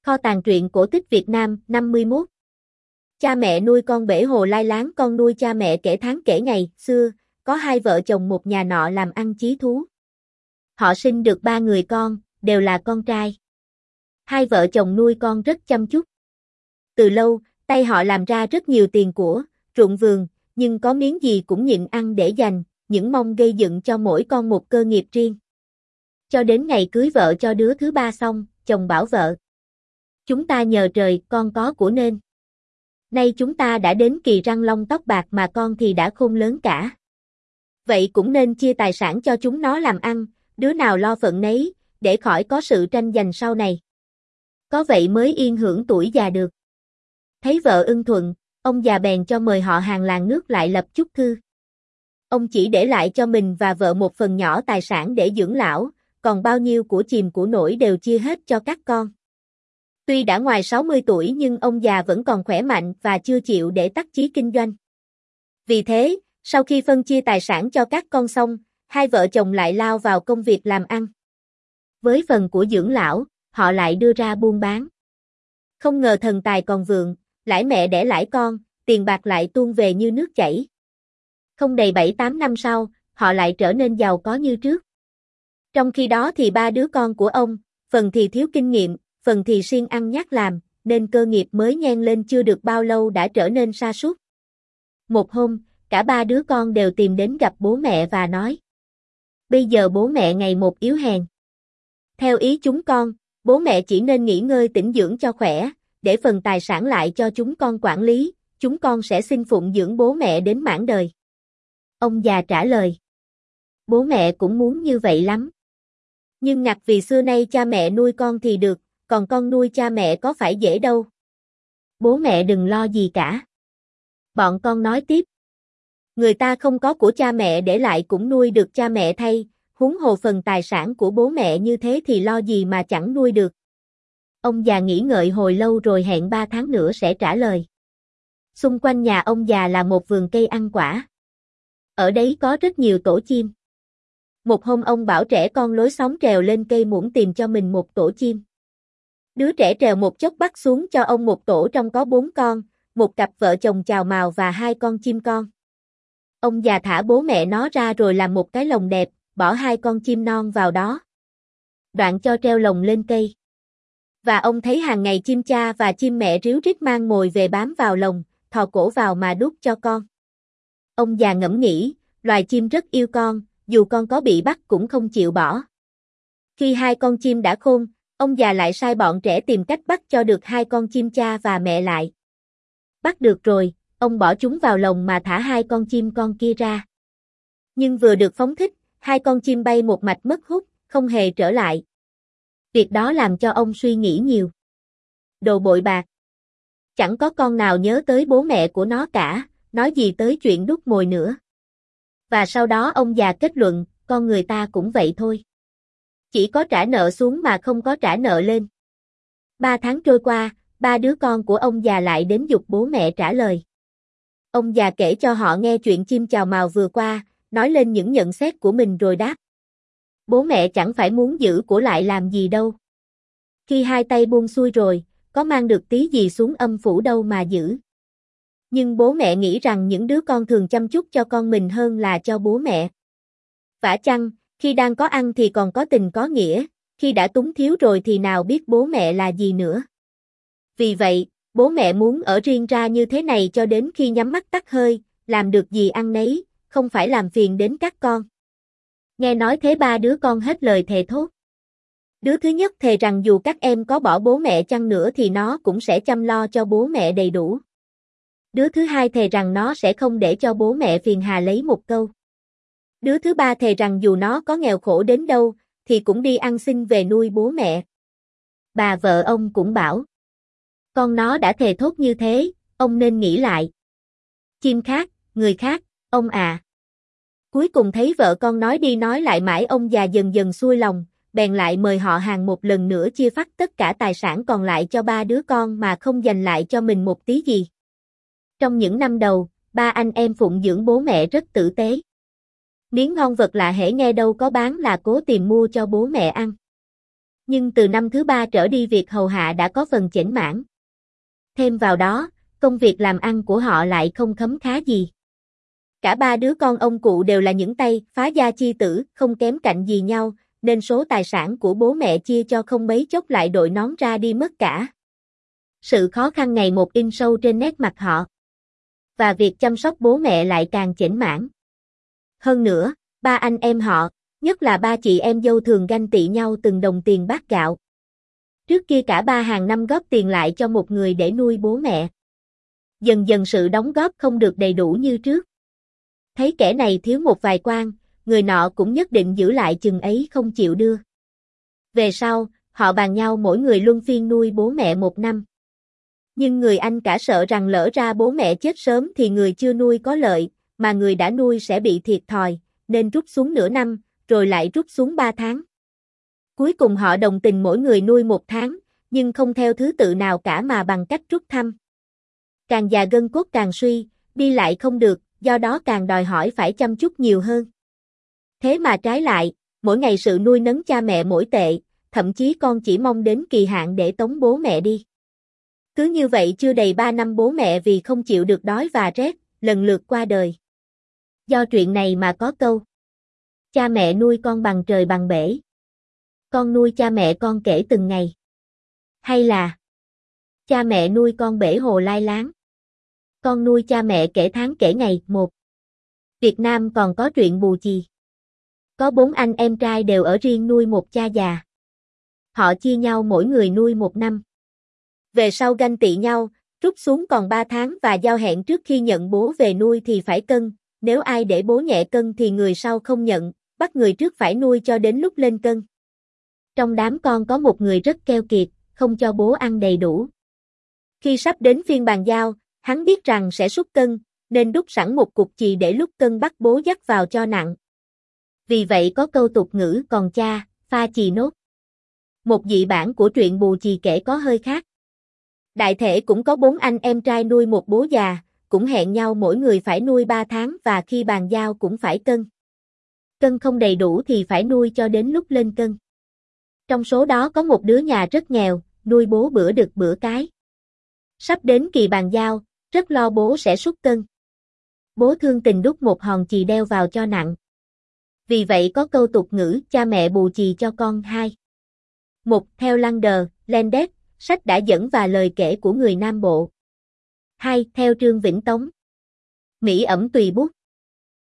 Kho tàng truyện cổ tích Việt Nam 51. Cha mẹ nuôi con bể hồ lai láng. Con nuôi cha mẹ kể tháng kể ngày. Xưa, có hai vợ chồng một nhà nọ làm ăn chí thú. Họ sinh được 3 người con, đều là con trai. Hai vợ chồng nuôi con rất chăm chút. Từ lâu, tay họ làm ra rất nhiều tiền của, ruộng vườn, nhưng có miếng gì cũng nhịn ăn để dành, những mong gây dựng cho mỗi con một cơ nghiệp riêng. Cho đến ngày cưới vợ cho đứa thứ 3 xong, chồng bảo vợ: "Chúng ta nhờ trời, con có của nên. Nay chúng ta đã đến kỳ răng long tóc bạc mà con thì đã khôn lớn cả. Vậy cũng nên chia tài sản cho chúng nó làm ăn, đứa nào lo phận nấy, để khỏi có sự tranh giành sau này. Có vậy mới yên hưởng tuổi già được." Thấy vợ ưng thuận, ông già bèn cho mời họ hàng làng nước lại lập chúc thư. Ông chỉ để lại cho mình và vợ một phần nhỏ tài sản để dưỡng lão, còn bao nhiêu của chìm của nổi đều chia hết cho các con. Tuy đã ngoài 60 tuổi nhưng ông già vẫn còn khỏe mạnh và chưa chịu để tắc chí kinh doanh. Vì thế, sau khi phân chia tài sản cho các con xong, hai vợ chồng lại lao vào công việc làm ăn. Với phần của dưỡng lão, họ lại đưa ra buôn bán. Không ngờ thần tài còn vượng, lãi mẹ đẻ lãi con, tiền bạc lại tuôn về như nước chảy. Không đầy 7-8 năm sau, họ lại trở nên giàu có như trước. Trong khi đó thì 3 đứa con của ông, phần thì thiếu kinh nghiệm, phần thì siêng ăn nhác làm, nên cơ nghiệp mới nhen lên chưa được bao lâu đã trở nên sa sút. Một hôm, cả 3 đứa con đều tìm đến gặp bố mẹ và nói: "Bây giờ bố mẹ ngày một yếu hèn. Theo ý chúng con, bố mẹ chỉ nên nghỉ ngơi tĩnh dưỡng cho khỏe, để phần tài sản lại cho chúng con quản lý, chúng con sẽ xin phụng dưỡng bố mẹ đến mãn đời." Ông già trả lời: "Bố mẹ cũng muốn như vậy lắm. Nhưng ngặt vì xưa nay cha mẹ nuôi con thì được, còn con nuôi cha mẹ có phải dễ đâu. Bố mẹ đừng lo gì cả." Bọn con nói tiếp: "Người ta không có của cha mẹ để lại cũng nuôi được cha mẹ thay, huống hồ phần tài sản của bố mẹ như thế thì lo gì mà chẳng nuôi được." Ông già nghĩ ngợi hồi lâu rồi hẹn 3 tháng nữa sẽ trả lời. Xung quanh nhà ông già là một vườn cây ăn quả. Ở đấy có rất nhiều tổ chim. Một hôm ông bảo trẻ con lối xóm trèo lên cây muỗng tìm cho mình một tổ chim. Đứa trẻ trèo một chốc bắt xuống cho ông một tổ trong có 4 con, một cặp vợ chồng chào mào và 2 con chim con. Ông già thả bố mẹ nó ra rồi làm một cái lồng đẹp, bỏ 2 con chim non vào đó. Đoạn cho treo lồng lên cây. Và ông thấy hàng ngày chim cha và chim mẹ ríu rít mang mồi về bám vào lồng, thò cổ vào mà đút cho con. Ông già ngẫm nghĩ, loài chim rất yêu con, dù con có bị bắt cũng không chịu bỏ. Khi 2 con chim đã khôn, ông già lại sai bọn trẻ tìm cách bắt cho được 2 con chim cha và mẹ lại. Bắt được rồi, ông bỏ chúng vào lồng mà thả 2 con chim con kia ra. Nhưng vừa được phóng thích, 2 con chim bay một mạch mất hút, không hề trở lại. Việc đó làm cho ông suy nghĩ nhiều. Đồ bội bạc. Chẳng có con nào nhớ tới bố mẹ của nó cả, nói gì tới chuyện đút mồi nữa. Và sau đó ông già kết luận, con người ta cũng vậy thôi. Chỉ có trả nợ xuống mà không có trả nợ lên. 3 tháng trôi qua, 3 đứa con của ông già lại đến giục bố mẹ trả lời. Ông già kể cho họ nghe chuyện chim chào mào vừa qua, nói lên những nhận xét của mình rồi đáp: "Bố mẹ chẳng phải muốn giữ của lại làm gì đâu. Khi 2 tay buông xuôi rồi, có mang được tí gì xuống âm phủ đâu mà giữ. Nhưng bố mẹ nghĩ rằng những đứa con thường chăm chút cho con mình hơn là cho bố mẹ. Vả chăng, khi đang có ăn thì còn có tình có nghĩa, khi đã túng thiếu rồi thì nào biết bố mẹ là gì nữa. Vì vậy, bố mẹ muốn ở riêng ra như thế này cho đến khi nhắm mắt tắt hơi, làm được gì ăn nấy, không phải làm phiền đến các con." Nghe nói thế 3 đứa con hết lời thề thốt. Đứa thứ nhất thề rằng dù các em có bỏ bố mẹ chăng nữa thì nó cũng sẽ chăm lo cho bố mẹ đầy đủ. Đứa thứ hai thề rằng nó sẽ không để cho bố mẹ phiền hà lấy một câu. Đứa thứ ba thề rằng dù nó có nghèo khổ đến đâu, thì cũng đi ăn xin về nuôi bố mẹ. Bà vợ ông cũng bảo: "Con nó đã thề thốt như thế, ông nên nghĩ lại. Chim khác, người khác, ông à." Cuối cùng thấy vợ con nói đi nói lại mãi, ông già dần dần xuôi lòng, bèn lại mời họ hàng một lần nữa chia phát tất cả tài sản còn lại cho 3 đứa con mà không dành lại cho mình một tí gì. Trong những năm đầu, 3 anh em phụng dưỡng bố mẹ rất tử tế. Miếng ngon vật lạ hễ nghe đâu có bán là cố tìm mua cho bố mẹ ăn. Nhưng từ năm thứ 3 trở đi việc hầu hạ đã có phần chểnh mảng. Thêm vào đó, công việc làm ăn của họ lại không khấm khá gì. Cả ba đứa con ông cụ đều là những tay phá gia chi tử, không kém cạnh gì nhau, nên số tài sản của bố mẹ chia cho không mấy chốc lại đội nón ra đi mất cả. Sự khó khăn ngày một in sâu trên nét mặt họ. Và việc chăm sóc bố mẹ lại càng chểnh mảng. Hơn nữa, ba anh em họ, nhất là ba chị em dâu thường ganh tị nhau từng đồng tiền bát gạo. Trước kia cả ba hàng năm góp tiền lại cho một người để nuôi bố mẹ. Dần dần sự đóng góp không được đầy đủ như trước. Thấy kẻ này thiếu một vài quan, người nọ cũng nhất định giữ lại chừng ấy không chịu đưa. Về sau, họ bàn nhau mỗi người luân phiên nuôi bố mẹ một năm. Nhưng người anh cả sợ rằng lỡ ra bố mẹ chết sớm thì người chưa nuôi có lợi, mà người đã nuôi sẽ bị thiệt thòi, nên rút xuống nửa năm, rồi lại rút xuống 3 tháng. Cuối cùng họ đồng tình mỗi người nuôi 1 tháng, nhưng không theo thứ tự nào cả mà bằng cách rút thăm. Càng già gân cốt càng suy, đi lại không được, do đó càng đòi hỏi phải chăm chút nhiều hơn. Thế mà trái lại, mỗi ngày sự nuôi nấng cha mẹ mỗi tệ, thậm chí con chỉ mong đến kỳ hạn để tống bố mẹ đi. Cứ như vậy chưa đầy 3 năm bố mẹ vì không chịu được đói và rét, lần lượt qua đời. Do chuyện này mà có câu: cha mẹ nuôi con bằng trời bằng bể. Con nuôi cha mẹ con kể từng ngày. Hay là cha mẹ nuôi con bể hồ lai láng. Con nuôi cha mẹ kể tháng kể ngày. Một. Việt Nam còn có truyện Bù Chì. Có 4 anh em trai đều ở riêng nuôi một cha già. Họ chia nhau mỗi người nuôi 1 năm. Về sau ganh tị nhau, rút xuống còn 3 tháng và giao hẹn trước khi nhận bố về nuôi thì phải cân, nếu ai để bố nhẹ cân thì người sau không nhận, bắt người trước phải nuôi cho đến lúc lên cân. Trong đám con có một người rất keo kiệt, không cho bố ăn đầy đủ. Khi sắp đến phiên bàn giao, hắn biết rằng sẽ sút cân, nên đút sẵn một cục chì để lúc cân bắt bố dắt vào cho nặng. Vì vậy có câu tục ngữ còn cha, pha chì nốt. Một dị bản của truyện Bù Chì kể có hơi khác. Đại thể cũng có 4 anh em trai nuôi một bố già, cũng hẹn nhau mỗi người phải nuôi 3 tháng và khi bàn giao cũng phải cân. Cân không đầy đủ thì phải nuôi cho đến lúc lên cân. Trong số đó có một đứa nhà rất nghèo, nuôi bố bữa đực bữa cái. Sắp đến kỳ bàn giao, rất lo bố sẽ sút cân. Bố thương tình đút một hòn chì đeo vào cho nặng. Vì vậy có câu tục ngữ cha mẹ bù chì cho con. 2. Một. Theo Lander, Landes, sách đã dẫn và lời kể của người Nam Bộ. 2. Theo Trương Vĩnh Tống. Mỹ ẩm tùy bút.